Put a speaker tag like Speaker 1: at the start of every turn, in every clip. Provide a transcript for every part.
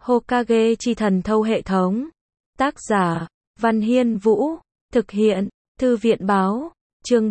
Speaker 1: Hokage chi thần thâu hệ thống. Tác giả, Văn Hiên Vũ. Thực hiện, Thư viện báo. Chương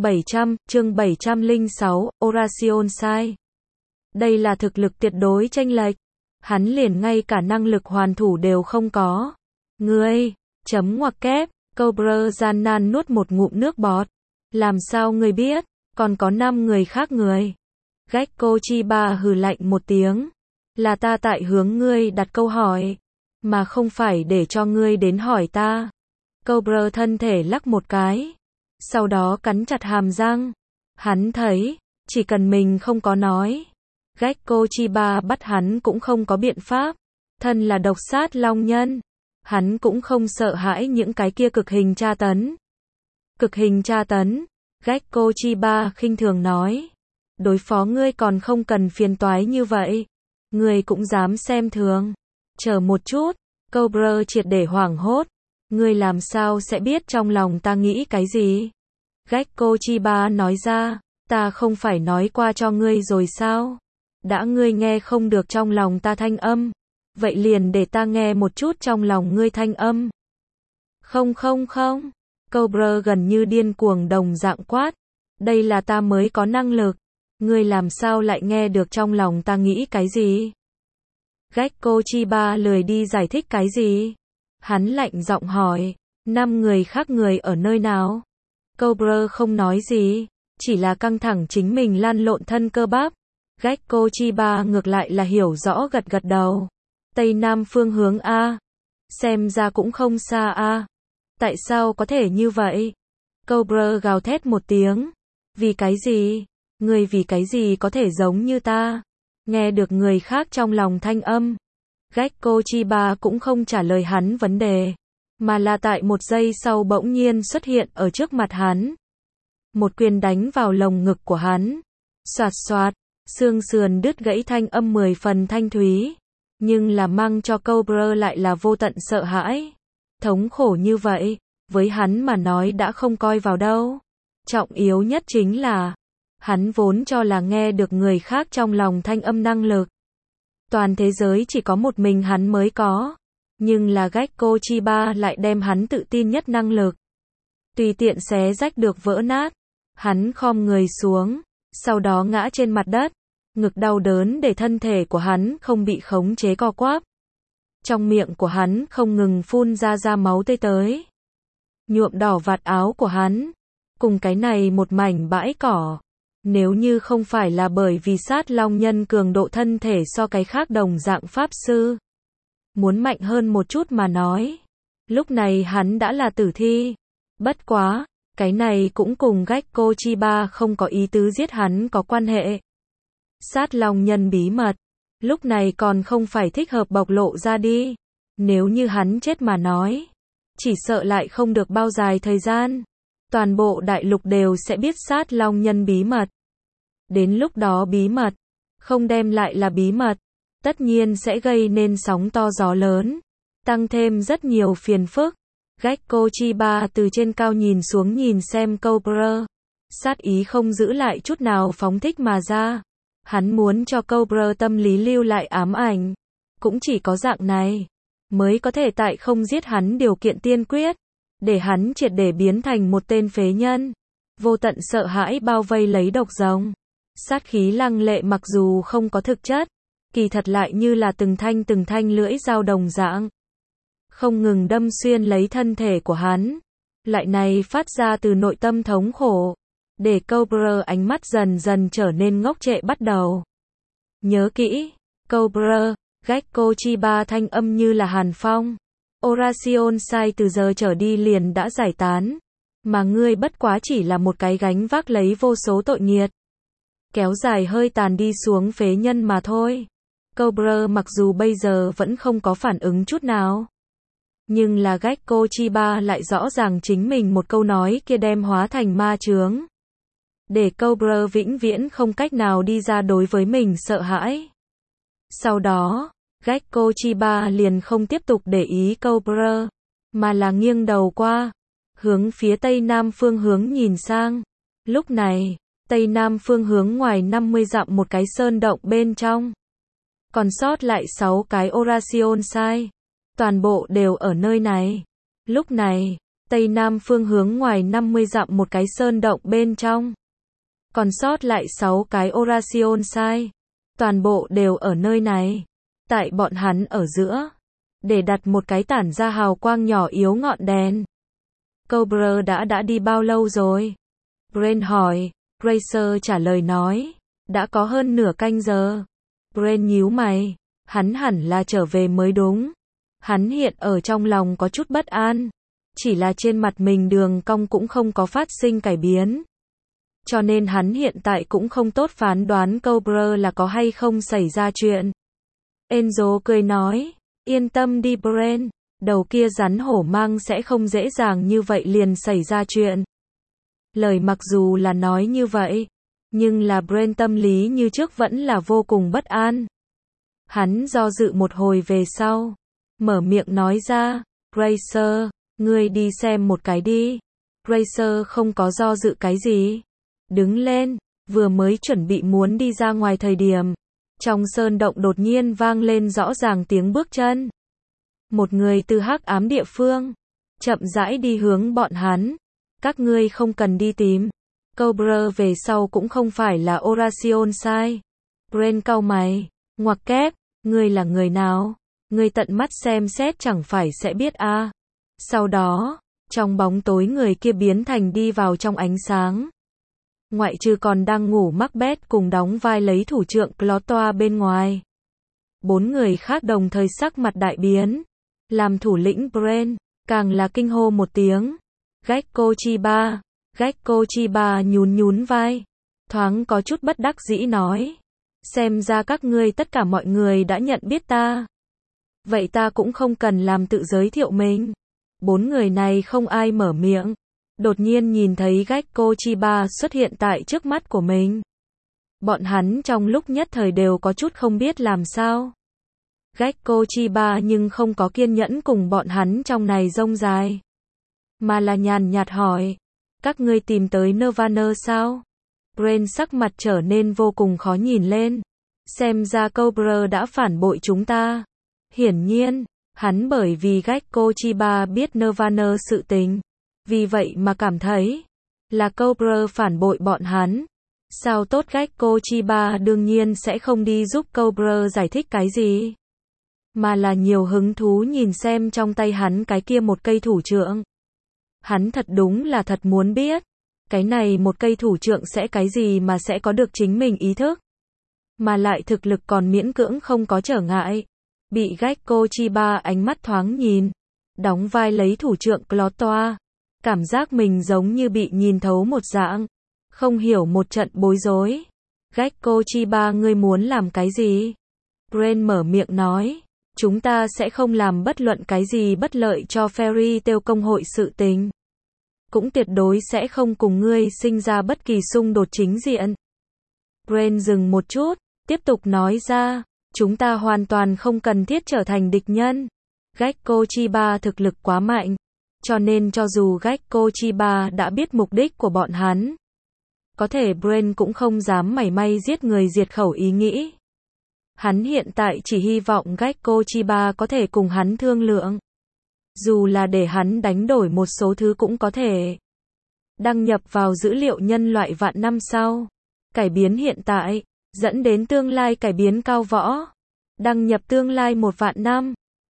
Speaker 1: 706, Orasion Sai. Đây là thực lực tuyệt đối chênh lệch. Hắn liền ngay cả năng lực hoàn thủ đều không có. Ngươi, chấm ngoặc kép, Cobra gian nan nuốt một ngụm nước bọt. Làm sao ngươi biết, còn có 5 người khác người. Gekko Chiba hừ lạnh một tiếng. Là ta tại hướng ngươi đặt câu hỏi, mà không phải để cho ngươi đến hỏi ta. Cobra thân thể lắc một cái, sau đó cắn chặt hàm răng. Hắn thấy, chỉ cần mình không có nói, Gekko Chiba bắt hắn cũng không có biện pháp. Thân là độc sát long nhân, hắn cũng không sợ hãi những cái kia cực hình tra tấn. Cực hình tra tấn, Gekko Chiba khinh thường nói. Đối phó ngươi còn không cần phiền toái như vậy. Ngươi cũng dám xem thường. Chờ một chút, Cobra triệt để hoảng hốt. Ngươi làm sao sẽ biết trong lòng ta nghĩ cái gì? Gekko Chiba nói ra, ta không phải nói qua cho ngươi rồi sao? Đã ngươi nghe không được trong lòng ta thanh âm, vậy liền để ta nghe một chút trong lòng ngươi thanh âm. Không, Cobra gần như điên cuồng đồng dạng quát. Đây là ta mới có năng lực. Ngươi làm sao lại nghe được trong lòng ta nghĩ cái gì? Gekko Chiba lười đi giải thích cái gì. Hắn lạnh giọng hỏi, 5 người khác người ở nơi nào? Cobra không nói gì, chỉ là căng thẳng chính mình lăn lộn thân cơ bắp. Gekko Chiba ngược lại là hiểu rõ gật gật đầu. Tây Nam phương hướng A. Xem ra cũng không xa A. Tại sao có thể như vậy? Cobra gào thét một tiếng. Vì cái gì? Ngươi vì cái gì có thể giống như ta? Nghe được người khác trong lòng thanh âm. Gekko Chiba cũng không trả lời hắn vấn đề, mà là tại một giây sau bỗng nhiên xuất hiện ở trước mặt hắn. Một quyền đánh vào lồng ngực của hắn. Xoạt xoạt, xương sườn đứt gãy thanh âm 10 phần thanh thúy. Nhưng là mang cho Cobra lại là vô tận sợ hãi. Thống khổ như vậy, với hắn mà nói đã không coi vào đâu. Trọng yếu nhất chính là, hắn vốn cho là nghe được người khác trong lòng thanh âm năng lực. Toàn thế giới chỉ có một mình hắn mới có. Nhưng là Gekko Chiba lại đem hắn tự tin nhất năng lực. Tùy tiện xé rách được vỡ nát. Hắn khom người xuống, sau đó ngã trên mặt đất. Ngực đau đớn để thân thể của hắn không bị khống chế co quắp. Trong miệng của hắn không ngừng phun ra máu tươi tới. Nhuộm đỏ vạt áo của hắn. Cùng cái này một mảnh bãi cỏ. Nếu như không phải là bởi vì sát long nhân cường độ thân thể so cái khác đồng dạng pháp sư. Muốn mạnh hơn một chút mà nói. Lúc này hắn đã là tử thi. Bất quá, cái này cũng cùng Gekko Chiba không có ý tứ giết hắn có quan hệ. Sát long nhân bí mật. Lúc này còn không phải thích hợp bộc lộ ra đi. Nếu như hắn chết mà nói. Chỉ sợ lại không được bao dài thời gian. Toàn bộ đại lục đều sẽ biết sát long nhân bí mật. Đến lúc đó bí mật, không đem lại là bí mật, tất nhiên sẽ gây nên sóng to gió lớn, tăng thêm rất nhiều phiền phức. Gekko Chiba từ trên cao nhìn xuống nhìn xem Cobra, sát ý không giữ lại chút nào phóng thích mà ra. Hắn muốn cho Cobra tâm lý lưu lại ám ảnh, cũng chỉ có dạng này mới có thể tại không giết hắn điều kiện tiên quyết, để hắn triệt để biến thành một tên phế nhân. Vô tận sợ hãi bao vây lấy độc rồng. Sát khí lăng lệ mặc dù không có thực chất, kỳ thật lại như là từng thanh lưỡi dao đồng dạng. Không ngừng đâm xuyên lấy thân thể của hắn. Lại này phát ra từ nội tâm thống khổ. Để Cobra ánh mắt dần dần trở nên ngốc trệ bắt đầu. Nhớ kỹ, Cobra, Gekko Chiba thanh âm như là hàn phong. Orasion Sai từ giờ trở đi liền đã giải tán. Mà ngươi bất quá chỉ là một cái gánh vác lấy vô số tội nghiệt. Kéo dài hơi tàn đi xuống phế nhân mà thôi. Cobra mặc dù bây giờ vẫn không có phản ứng chút nào. Nhưng là Gekko Chiba lại rõ ràng chính mình một câu nói kia đem hóa thành ma chướng. Để Cobra vĩnh viễn không cách nào đi ra đối với mình sợ hãi. Sau đó, Gekko Chiba liền không tiếp tục để ý Cobra, mà là nghiêng đầu qua, hướng phía tây nam phương hướng nhìn sang. Lúc này, tây nam phương hướng ngoài 50 dặm một cái sơn động bên trong. Còn sót lại 6 cái Oration sai. Toàn bộ đều ở nơi này. Lúc này, Tây Nam phương hướng ngoài 50 dặm một cái sơn động bên trong. Còn sót lại 6 cái Oration sai. Toàn bộ đều ở nơi này. Tại bọn hắn ở giữa. Để đặt một cái tản ra hào quang nhỏ yếu ngọn đèn. Cobra đã đi bao lâu rồi? Brent hỏi. Racer trả lời nói. Đã có hơn nửa canh giờ. Brent nhíu mày. Hắn hẳn là trở về mới đúng. Hắn hiện ở trong lòng có chút bất an. Chỉ là trên mặt mình đường cong cũng không có phát sinh cải biến. Cho nên hắn hiện tại cũng không tốt phán đoán Cobra là có hay không xảy ra chuyện. Enzo cười nói. Yên tâm đi Brent. Đầu kia rắn hổ mang sẽ không dễ dàng như vậy liền xảy ra chuyện. Lời mặc dù là nói như vậy. Nhưng là Brent tâm lý như trước vẫn là vô cùng bất an. Hắn do dự một hồi về sau. Mở miệng nói ra. Racer, ngươi đi xem một cái đi. Racer không có do dự cái gì. Đứng lên, vừa mới chuẩn bị muốn đi ra ngoài thời điểm. Trong sơn động đột nhiên vang lên rõ ràng tiếng bước chân. Một người từ hắc ám địa phương. Chậm rãi đi hướng bọn hắn. Các ngươi không cần đi tìm. Cobra về sau cũng không phải là Oration sai. Brent cau mày. Ngoặc kép, ngươi là người nào? Ngươi tận mắt xem xét chẳng phải sẽ biết a. Sau đó, trong bóng tối người kia biến thành đi vào trong ánh sáng. Ngoại trừ còn đang ngủ Macbeth cùng đóng vai lấy thủ trưởng Clotoa bên ngoài. 4 người khác đồng thời sắc mặt đại biến. Làm thủ lĩnh Brent, càng là kinh hô một tiếng. Gekko Chiba. Gekko Chiba nhún vai. Thoáng có chút bất đắc dĩ nói. Xem ra các ngươi tất cả mọi người đã nhận biết ta. Vậy ta cũng không cần làm tự giới thiệu mình. 4 người này không ai mở miệng. Đột nhiên nhìn thấy Gekko Chiba xuất hiện tại trước mắt của mình. Bọn hắn trong lúc nhất thời đều có chút không biết làm sao. Gekko Chiba nhưng không có kiên nhẫn cùng bọn hắn trong này rông dài. Mà là nhàn nhạt hỏi. Các ngươi tìm tới Nirvana sao? Brent sắc mặt trở nên vô cùng khó nhìn lên. Xem ra Cobra đã phản bội chúng ta. Hiển nhiên, hắn bởi vì Gekko Chiba biết Nirvana sự tình. Vì vậy mà cảm thấy là Cobra phản bội bọn hắn. Sao tốt Gekko Chiba đương nhiên sẽ không đi giúp Cobra giải thích cái gì. Mà là nhiều hứng thú nhìn xem trong tay hắn cái kia một cây thủ trượng. Hắn thật đúng là thật muốn biết. Cái này một cây thủ trượng sẽ cái gì mà sẽ có được chính mình ý thức. Mà lại thực lực còn miễn cưỡng không có trở ngại. Bị Gekko Chiba ánh mắt thoáng nhìn. Đóng vai lấy thủ trượng Clotoa. Cảm giác mình giống như bị nhìn thấu một dạng. Không hiểu một trận bối rối. Gekko Chiba ngươi muốn làm cái gì? Brent mở miệng nói. Chúng ta sẽ không làm bất luận cái gì bất lợi cho Fairy Tail công hội sự tình. Cũng tuyệt đối sẽ không cùng ngươi sinh ra bất kỳ xung đột chính diện. Brent dừng một chút, tiếp tục nói ra. Chúng ta hoàn toàn không cần thiết trở thành địch nhân. Gekko Chiba thực lực quá mạnh. Cho nên cho dù Gekko Chiba đã biết mục đích của bọn hắn. Có thể Brent cũng không dám mảy may giết người diệt khẩu ý nghĩ. Hắn hiện tại chỉ hy vọng Gekko Chiba có thể cùng hắn thương lượng. Dù là để hắn đánh đổi một số thứ cũng có thể. Đăng nhập vào dữ liệu nhân loại vạn năm sau. Cải biến hiện tại, dẫn đến tương lai cải biến cao võ. Đăng nhập tương lai 1 vạn năm.